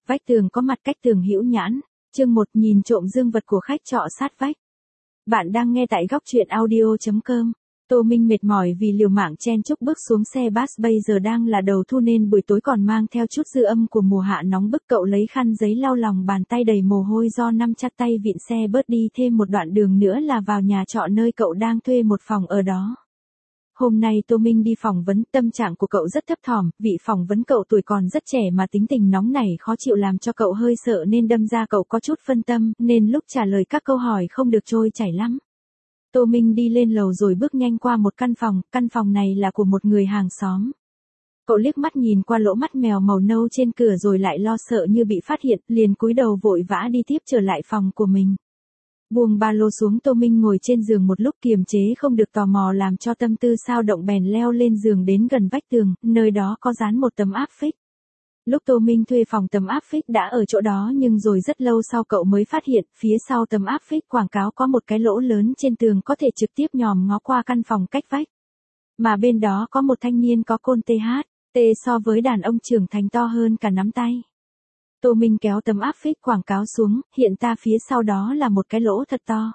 Vách tường có mặt cách tường hữu nhãn. Chương 1 nhìn trộm dương vật của khách trọ sát vách. Bạn đang nghe tại góc truyện audio.com. Tô Minh mệt mỏi vì liều mạng chen chúc bước xuống xe bus, bây giờ đang là đầu thu nên buổi tối còn mang theo chút dư âm của mùa hạ nóng bức. Cậu lấy khăn giấy lau lòng bàn tay đầy mồ hôi do nắm chặt tay vịn xe bớt đi thêm một đoạn đường nữa là vào nhà trọ nơi cậu đang thuê một phòng ở đó. Hôm nay Tô Minh đi phỏng vấn, tâm trạng của cậu rất thấp thỏm, vị phỏng vấn cậu tuổi còn rất trẻ mà tính tình nóng nảy khó chịu làm cho cậu hơi sợ nên đâm ra cậu có chút phân tâm, nên lúc trả lời các câu hỏi không được trôi chảy lắm. Tô Minh đi lên lầu rồi bước nhanh qua một căn phòng này là của một người hàng xóm. Cậu liếc mắt nhìn qua lỗ mắt mèo màu nâu trên cửa rồi lại lo sợ như bị phát hiện, liền cúi đầu vội vã đi tiếp trở lại phòng của mình. Buông ba lô xuống, Tô Minh ngồi trên giường một lúc kiềm chế không được tò mò làm cho tâm tư sao động bèn leo lên giường đến gần vách tường, nơi đó có dán một tấm áp phích. Lúc Tô Minh thuê phòng tấm áp phích đã ở chỗ đó nhưng rồi rất lâu sau cậu mới phát hiện phía sau tấm áp phích quảng cáo có một cái lỗ lớn trên tường có thể trực tiếp nhòm ngó qua căn phòng cách vách. Mà bên đó có một thanh niên có côn THT so với đàn ông trưởng thành to hơn cả nắm tay. Tô Minh kéo tấm áp phích quảng cáo xuống, hiện ra phía sau đó là một cái lỗ thật to.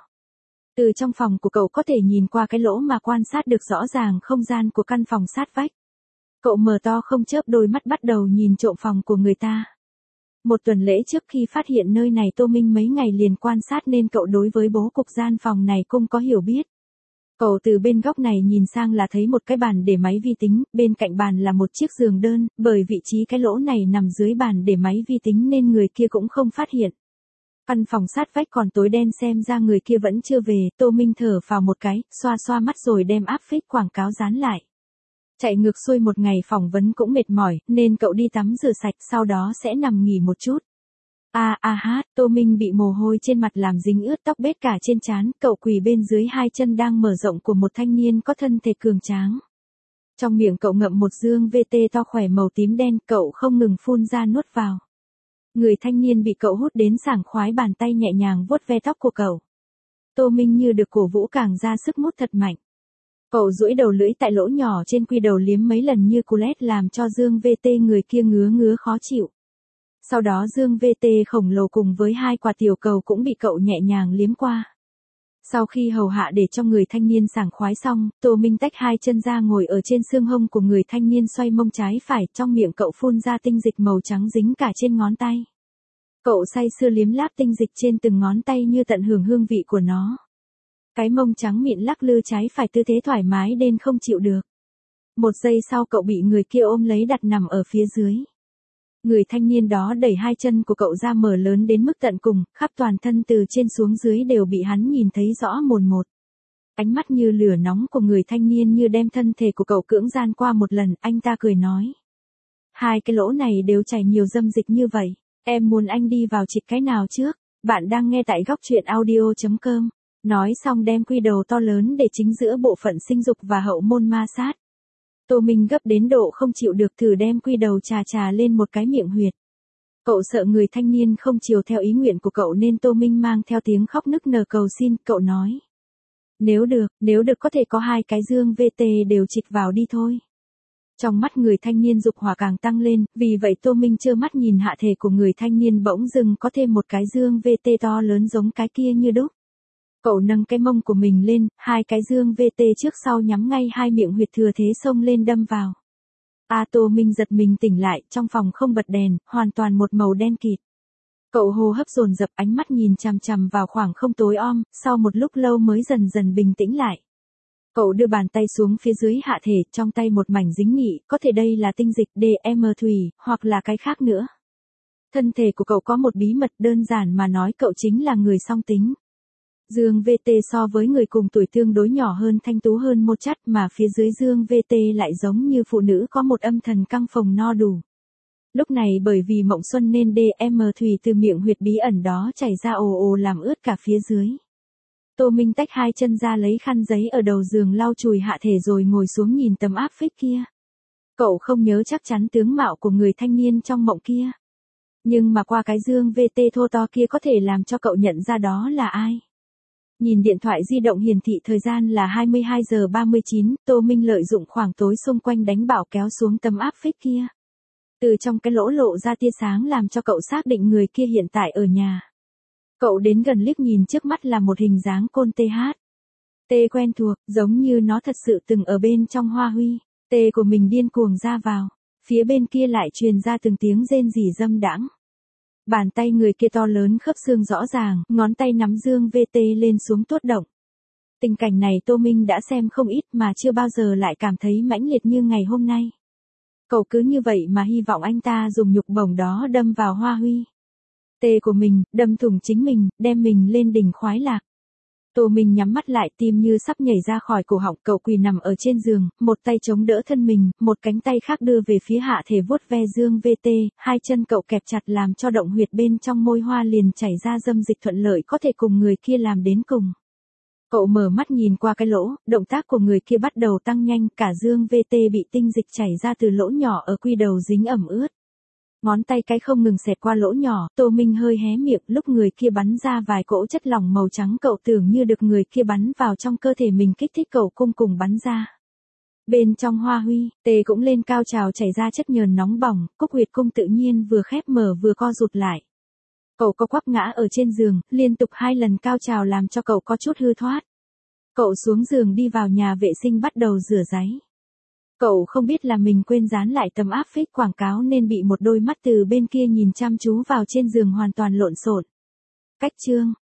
Từ trong phòng của cậu có thể nhìn qua cái lỗ mà quan sát được rõ ràng không gian của căn phòng sát vách. Cậu mở to không chớp đôi mắt bắt đầu nhìn trộm phòng của người ta. Một tuần lễ trước khi phát hiện nơi này Tô Minh mấy ngày liền quan sát nên cậu đối với bố cục gian phòng này cũng có hiểu biết. Cậu từ bên góc này nhìn sang là thấy một cái bàn để máy vi tính, bên cạnh bàn là một chiếc giường đơn, bởi vị trí cái lỗ này nằm dưới bàn để máy vi tính nên người kia cũng không phát hiện. Căn phòng sát vách còn tối đen xem ra người kia vẫn chưa về, Tô Minh thở phào một cái, xoa xoa mắt rồi đem áp phích quảng cáo dán lại. Chạy ngược xuôi một ngày phỏng vấn cũng mệt mỏi, nên cậu đi tắm rửa sạch sau đó sẽ nằm nghỉ một chút. Tô Minh bị mồ hôi trên mặt làm dính ướt tóc bết cả trên trán, cậu quỳ bên dưới hai chân đang mở rộng của một thanh niên có thân thể cường tráng. Trong miệng cậu ngậm một dương VT to khỏe màu tím đen, cậu không ngừng phun ra nuốt vào. Người thanh niên bị cậu hút đến sảng khoái, bàn tay nhẹ nhàng vuốt ve tóc của cậu. Tô Minh như được cổ vũ càng ra sức mút thật mạnh. Cậu duỗi đầu lưỡi tại lỗ nhỏ trên quy đầu liếm mấy lần như cú lét làm cho dương VT người kia ngứa khó chịu. Sau đó dương VT khổng lồ cùng với hai quả tiểu cầu cũng bị cậu nhẹ nhàng liếm qua. Sau khi hầu hạ để cho người thanh niên sảng khoái xong, Tô Minh tách hai chân ra ngồi ở trên xương hông của người thanh niên xoay mông trái phải, trong miệng cậu phun ra tinh dịch màu trắng dính cả trên ngón tay. Cậu say sưa liếm láp tinh dịch trên từng ngón tay như tận hưởng hương vị của nó. Cái mông trắng mịn lắc lư trái phải tư thế thoải mái đến không chịu được. Một giây sau cậu bị người kia ôm lấy đặt nằm ở phía dưới. Người thanh niên đó đẩy hai chân của cậu ra mở lớn đến mức tận cùng, khắp toàn thân từ trên xuống dưới đều bị hắn nhìn thấy rõ mồn một. Ánh mắt như lửa nóng của người thanh niên như đem thân thể của cậu cưỡng gian qua một lần, anh ta cười nói. Hai cái lỗ này đều chảy nhiều dâm dịch như vậy, em muốn anh đi vào chịch cái nào trước? Bạn đang nghe tại góc truyện audio.com. Nói xong đem quy đầu to lớn để chính giữa bộ phận sinh dục và hậu môn ma sát. Tô Minh gấp đến độ không chịu được thử đem quy đầu trà lên một cái miệng huyệt. Cậu sợ người thanh niên không chiều theo ý nguyện của cậu nên Tô Minh mang theo tiếng khóc nức nở cầu xin, cậu nói. Nếu được có thể có hai cái dương VT đều chịch vào đi thôi. Trong mắt người thanh niên dục hỏa càng tăng lên, vì vậy Tô Minh trơ mắt nhìn hạ thể của người thanh niên bỗng dưng có thêm một cái dương VT to lớn giống cái kia như đúc. Cậu nâng cái mông của mình lên, hai cái dương VT trước sau nhắm ngay hai miệng huyệt thừa thế xông lên đâm vào. Tô Minh giật mình tỉnh lại, trong phòng không bật đèn, hoàn toàn một màu đen kịt. Cậu hô hấp dồn dập, ánh mắt nhìn chằm chằm vào khoảng không tối om, sau một lúc lâu mới dần dần bình tĩnh lại. Cậu đưa bàn tay xuống phía dưới hạ thể, trong tay một mảnh dính nhị, có thể đây là tinh dịch DM thủy, hoặc là cái khác nữa. Thân thể của cậu có một bí mật, đơn giản mà nói cậu chính là người song tính. Dương VT so với người cùng tuổi tương đối nhỏ hơn, thanh tú hơn một chất, mà phía dưới dương VT lại giống như phụ nữ có một âm thần căng phồng no đủ. Lúc này bởi vì mộng xuân nên DM thủy từ miệng huyệt bí ẩn đó chảy ra ồ ồ làm ướt cả phía dưới. Tô Minh tách hai chân ra lấy khăn giấy ở đầu giường lau chùi hạ thể rồi ngồi xuống nhìn tấm áp phích kia. Cậu không nhớ chắc chắn tướng mạo của người thanh niên trong mộng kia. Nhưng mà qua cái dương VT thô to kia có thể làm cho cậu nhận ra đó là ai. Nhìn điện thoại di động hiển thị thời gian là 22 giờ 39, Tô Minh lợi dụng khoảng tối xung quanh đánh bảo kéo xuống tấm áp phích kia. Từ trong cái lỗ lộ ra tia sáng làm cho cậu xác định người kia hiện tại ở nhà. Cậu đến gần liếc nhìn trước mắt là một hình dáng côn TH. T quen thuộc, giống như nó thật sự từng ở bên trong Hoa Huy. T của mình điên cuồng ra vào. Phía bên kia lại truyền ra từng tiếng rên rỉ dâm đãng. Bàn tay người kia to lớn khớp xương rõ ràng, ngón tay nắm dương VT lên xuống tuốt động. Tình cảnh này Tô Minh đã xem không ít mà chưa bao giờ lại cảm thấy mãnh liệt như ngày hôm nay. Cậu cứ như vậy mà hy vọng anh ta dùng nhục bổng đó đâm vào Hoa Huy. T của mình, đâm thủng chính mình, đem mình lên đỉnh khoái lạc. Tô Minh nhắm mắt lại, tim như sắp nhảy ra khỏi cổ họng. Cậu quỳ nằm ở trên giường, một tay chống đỡ thân mình, một cánh tay khác đưa về phía hạ thể vuốt ve dương VT, hai chân cậu kẹp chặt làm cho động huyệt bên trong môi hoa liền chảy ra dâm dịch thuận lợi có thể cùng người kia làm đến cùng. Cậu mở mắt nhìn qua cái lỗ, động tác của người kia bắt đầu tăng nhanh, cả dương VT bị tinh dịch chảy ra từ lỗ nhỏ ở quy đầu dính ẩm ướt. Ngón tay cái không ngừng xẹt qua lỗ nhỏ, Tô Minh hơi hé miệng, lúc người kia bắn ra vài cỗ chất lỏng màu trắng cậu tưởng như được người kia bắn vào trong cơ thể mình kích thích cậu cung cùng bắn ra. Bên trong Hoa Huy, Tê cũng lên cao trào chảy ra chất nhờn nóng bỏng, cúc huyệt cung tự nhiên vừa khép mở vừa co rụt lại. Cậu có quắp ngã ở trên giường, liên tục 2 lần cao trào làm cho cậu có chút hư thoát. Cậu xuống giường đi vào nhà vệ sinh bắt đầu rửa ráy. Cậu không biết là mình quên dán lại tấm áp phích quảng cáo nên bị một đôi mắt từ bên kia nhìn chăm chú vào trên giường hoàn toàn lộn xộn. Cách chương